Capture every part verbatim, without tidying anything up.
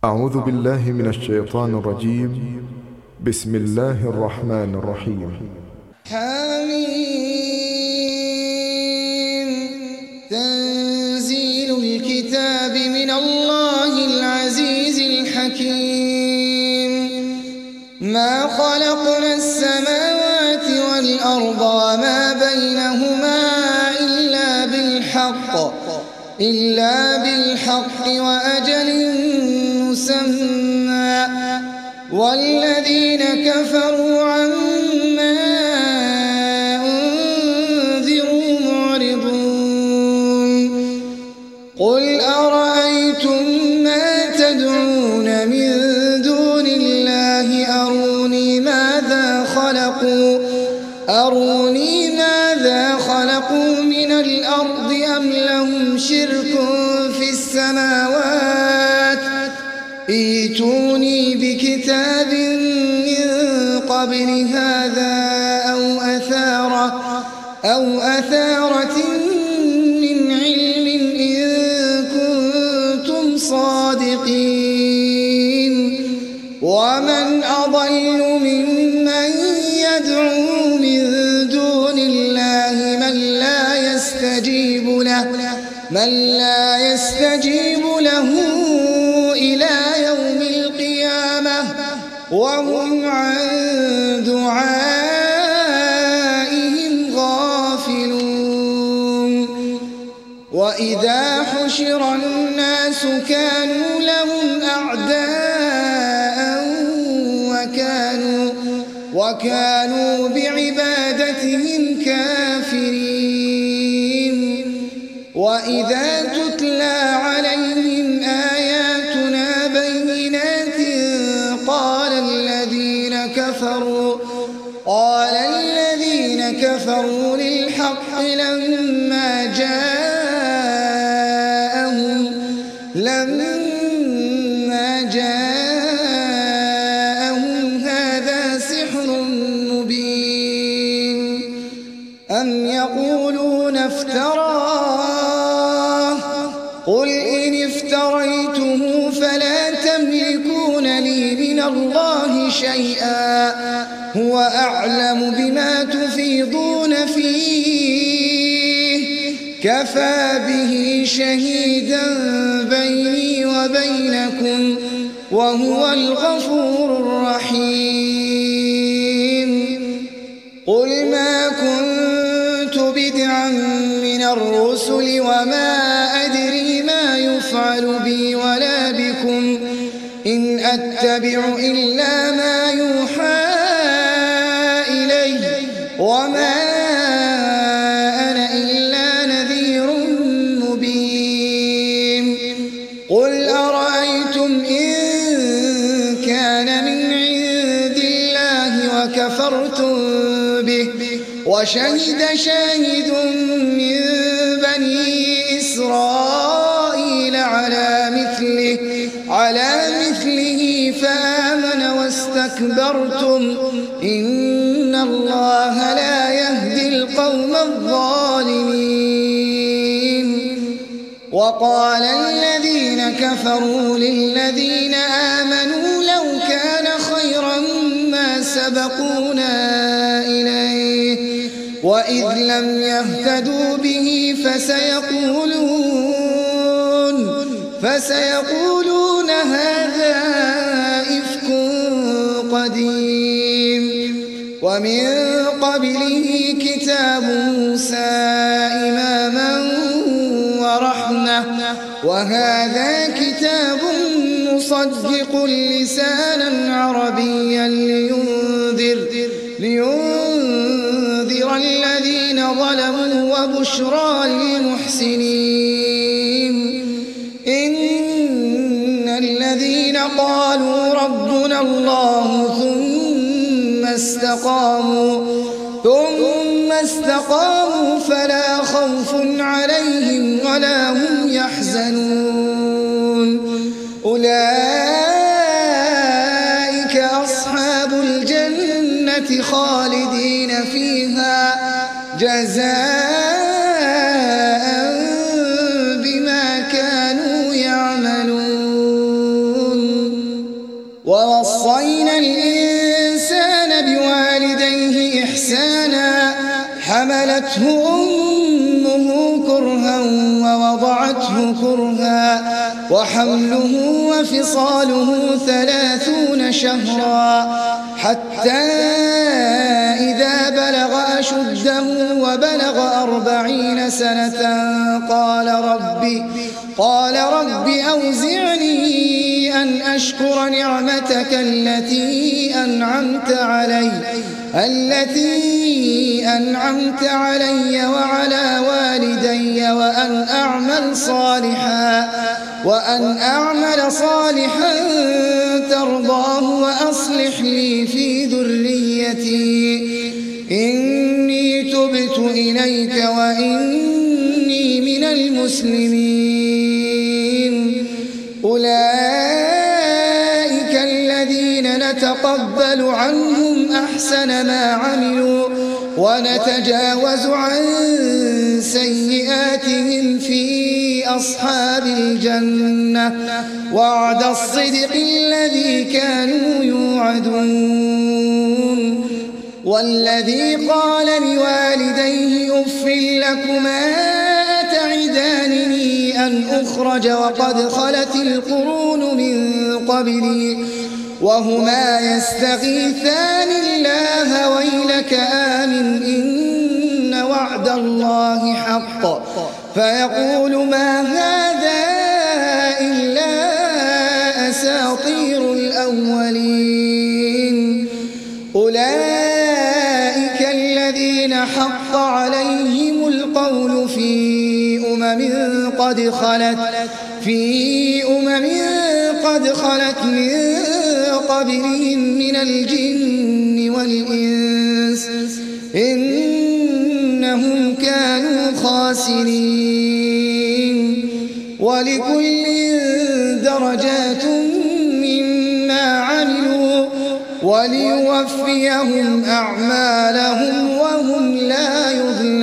أعوذ بالله من الشيطان الرجيم. بسم الله الرحمن الرحيم. حميم. تنزيل الكتاب من الله العزيز الحكيم. ما خلقنا السماوات والأرض وما بينهما إلا بالحق إلا بالحق وأجل مسمى والذين كفروا عما أنذروا معرضون. قل أرأيتم ما تدعون من دون الله أروني ماذا خلقوا أروني ماذا خلقوا من الأرض أم لهم شرك في السماوات ائتوني بكتاب من قبل هذا أو أثارة أو أثارة من علم إن كنتم صادقين. ومن أضل ممن يدعو من دون الله من لا يستجيب له من لا يستجيب له إلى يوم القيامة وهم عن دعائهم غافلون. وإذا حشر الناس كانوا لهم أعداء وكانوا وكانوا بعبادتهم كافرين. وإذا تتلى عليهم آياتنا بينات قال الذين كفروا قال الذين كفروا للحق لما جاءهم لما جاءهم هذا سحر مبين أم يقولون افتراه قل إن افتريته فلا تملكون لي من الله شيئا هو أعلم بما تفيضون فيه كفى به شهيدا بيني وبينكم وهو الغفور الرحيم. قل ما كنت بدعا من الرسل وما أدري ما يفعل بي ولا بكم إن أتبع إلا ما يوحى إلي وما أنا إلا نذير مبين. قل أرأيتم إن كان من عند الله وكفرتم به وشهد شاهد من بني إسرائيل على مثله على مثله فآمن واستكبرتم إن الله لا يهدي القوم الظالمين. وقال الذين كفروا للذين آمنوا لو كان خيرا ما سبقونا إليه وإذ لم يهتدوا به فسيقولون فسيقولون هذا إفك قديم. ومن قبله كتاب موسى إماما ورحمة وهذا كتاب مصدق لسانا عربيا لينذر لينذر الذين ظلموا وبشرى للمحسنين. إن الذين قالوا ربنا الله ثم استقاموا ثم استقاموا فلا خوف عليهم ولا هم يحزنون. أولئك أصحاب الجنة خالدين فيها جزاء بما كانوا يعملون. ووصينا الإنسان بوالديه إحسانا حملته أمه كرها ووضعته كرها وحمله وفصاله ثلاثون شهرا حتى إذا بلغ أشده وبلغ أربعين سنة قال رب قال رب أوزعني أن أشكر نعمتك التي أنعمت علي التي أنعمت علي وعلى والدي وأن أعمل صالحا وأن أعمل صالحا ترضاه وأصلح لي في ذريتي إني تبت إليك وإني من المسلمين. أولئك الذين نتقبل عنهم أحسن ما عملوا ونتجاوز عن سيئاتهم في أصحاب الجنة وعد الصدق الذي كانوا يوعدون. والذي قال لوالديه أف لكما أتعدانني أن أخرج وقد خلت القرون من قبلي وهما يستغيثان الله ويلك آمن إن وعد الله حق فيقول ما هذا إلا أساطير الأولين. أولئك الذين حق عليهم القول في أمم قد خلت في أمم قد خلت من قبلهم من الجن والإنس إنهم كانوا خاسرين. ولكل درجات مما عملوا وليوفيهم أعمالهم وهم لا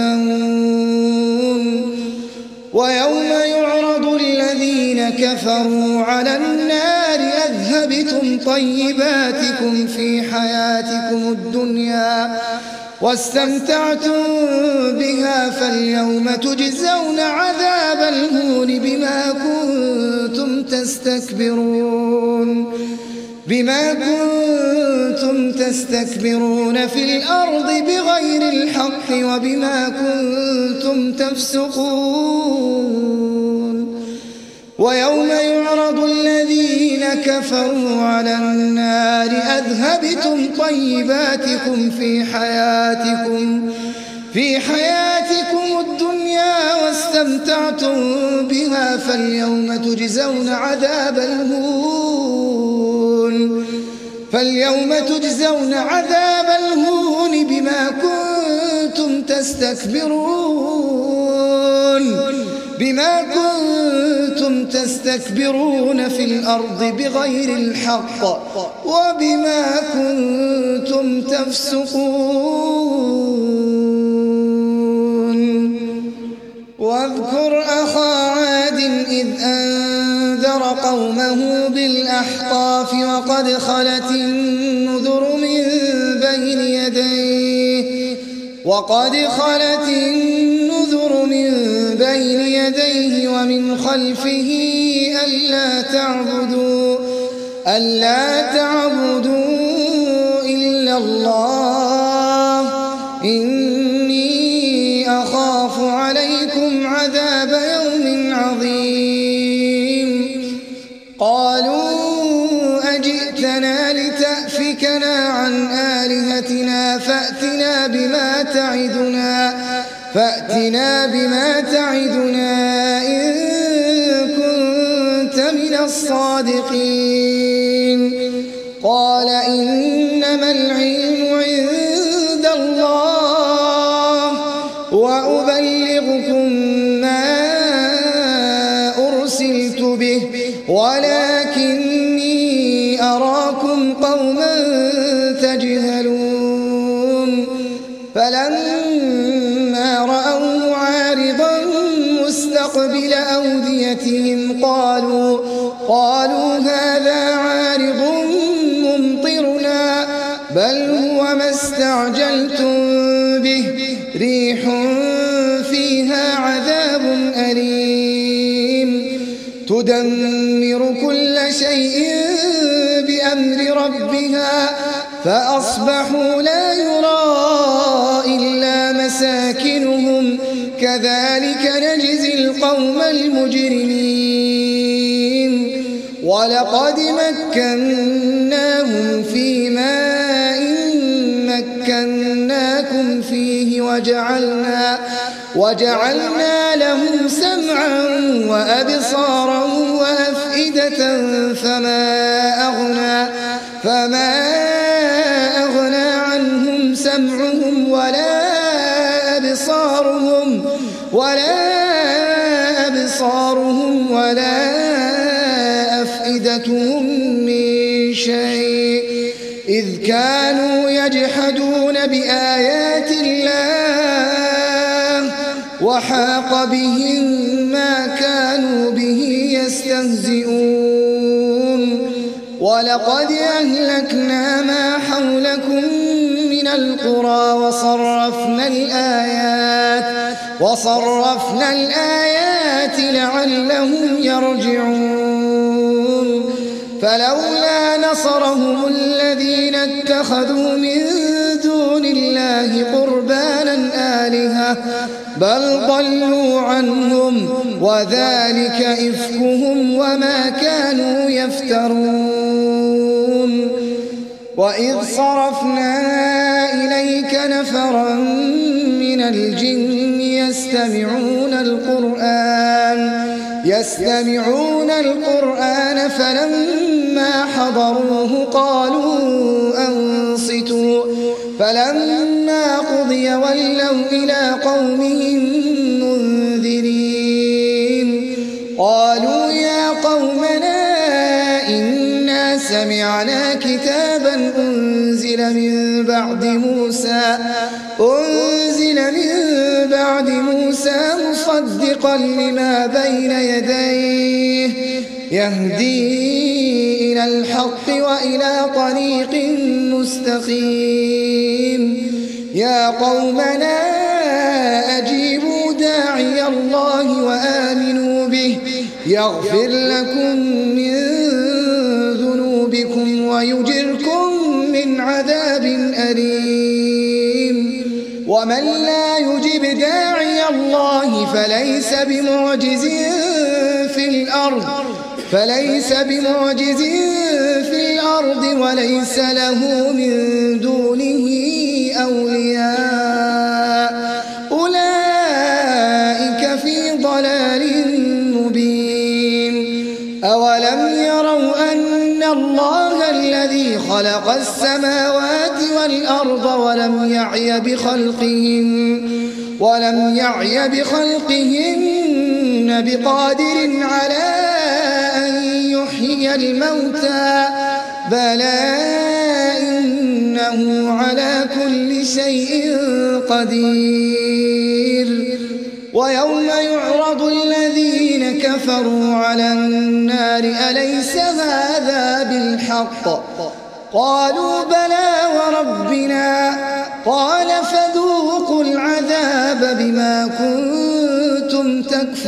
يظلمون. ويوم يعرض الذين كفروا على النار أذهبتم طيباتكم في حياتكم الدنيا واستمتعتم بها فاليوم تجزون عذاب الهون بما كنتم تستكبرون بما كنتم تستكبرون في الأرض بغير الحق وبما كنتم تفسقون. ويوم يعرض الذين كفروا على النار أذهبتم طيباتكم في حياتكم في حياتكم الدنيا واستمتعتم بها فاليوم تجزون عذاب الهون فاليوم تجزون عذاب الهون بما كنتم تستكبرون بما كنتم تستكبرون في الأرض بغير الحق وبما كنتم تفسقون. واذكر أخا عاد إذ أنذر قومه بالأحقاف وقد خلت النذر من بين يديه وقد خلت النذر من بين يديه ومن خلفه ألا تعبدوا ألا تعبدوا إلا الله إني أخاف عليكم عذاب يوم عظيم. قالوا أجئتنا لتأفكنا عن آلهتنا فأتنا بما تعدنا فأتنا بما تعدنا إن كنت من الصادقين. قال إنما العلم عند الله وأبلغكم ما أرسلت به ولكني أراكم قوما تجهلون. فلما رأوه عارضا مستقبل أوديتهم قالوا قالوا هذا عارض استعجلتم به ريح فيها عذاب أليم تدمر كل شيء بأمر ربها فأصبحوا لا يرى إلا مساكنهم كذلك نجزي القوم المجرمين ولقد مكناهم في ماء مكناكم فيه وجعلنا, وجعلنا لهم سمعا وأبصارا وأفئدة فما أغنى, فما أغنى عنهم سمعهم ولا أبصارهم ولا أبصارهم ولا أفئدتهم من شيء إذ كانوا يجحدون بآيات الله وحاق بهم ما كانوا به يستهزئون ولقد أهلكنا ما حولكم من القرى وصرفنا الآيات وصرفنا الآيات لعلهم يرجعون فلولا نصرهم الذين اتخذوا من دون الله قربانا آلهة بل ضلوا عنهم وذلك إفكهم وما كانوا يفترون وإذ صرفنا إليك نفرا من الجن يستمعون القرآن يستمعون القرآن فلما حضروه قالوا أنصتوا فلما قضي ولوا إلى قومهم منذرين قالوا يا قومنا إنا سمعنا كتابا أنزل من بعد موسى أنزل من بعد موسى مصدقا لما بين يديه يهدي إلى الحق وإلى طريق مستقيم يا قومنا أجيبوا داعي الله وآمنوا به يغفر لكم من ذنوبكم ويجركم من عذاب أليم ومن لا يجب داعي الله فليس بمعجز في الأرض فليس بمعجز في الأرض وليس له من دونه أولياء أولئك في ضلال مبين أولم يروا أن الله الذي خلق السماوات والأرض ولم يعي بخلقهن ولم يعي بخلقهن بقادر على أن يحيي الموتى بلى إنه على كل شيء قدير ويوم يعرض الذين كفروا على النار أليس هذا بالحق قالوا بلى وربنا قال فذوقوا العذاب بما كنتم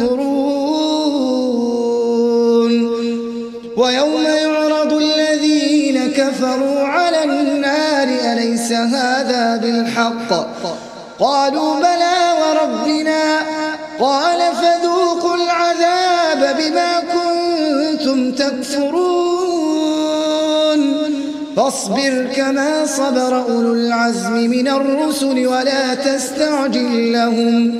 تكفرون ويوم يعرض الذين كفروا على النار أليس هذا بالحق قالوا بلى وربنا قال فذوقوا العذاب بما كنتم تكفرون فاصبر كما صبر أولو العزم من الرسل ولا تستعجل لهم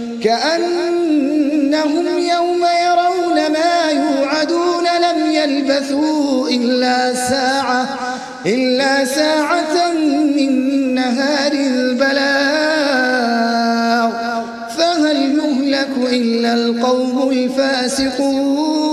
كأنهم يوم يرون ما يوعدون لم يلبثوا إلا ساعة إلا ساعة من نهار البلاغ فهل يهلك إلا القوم الفاسقون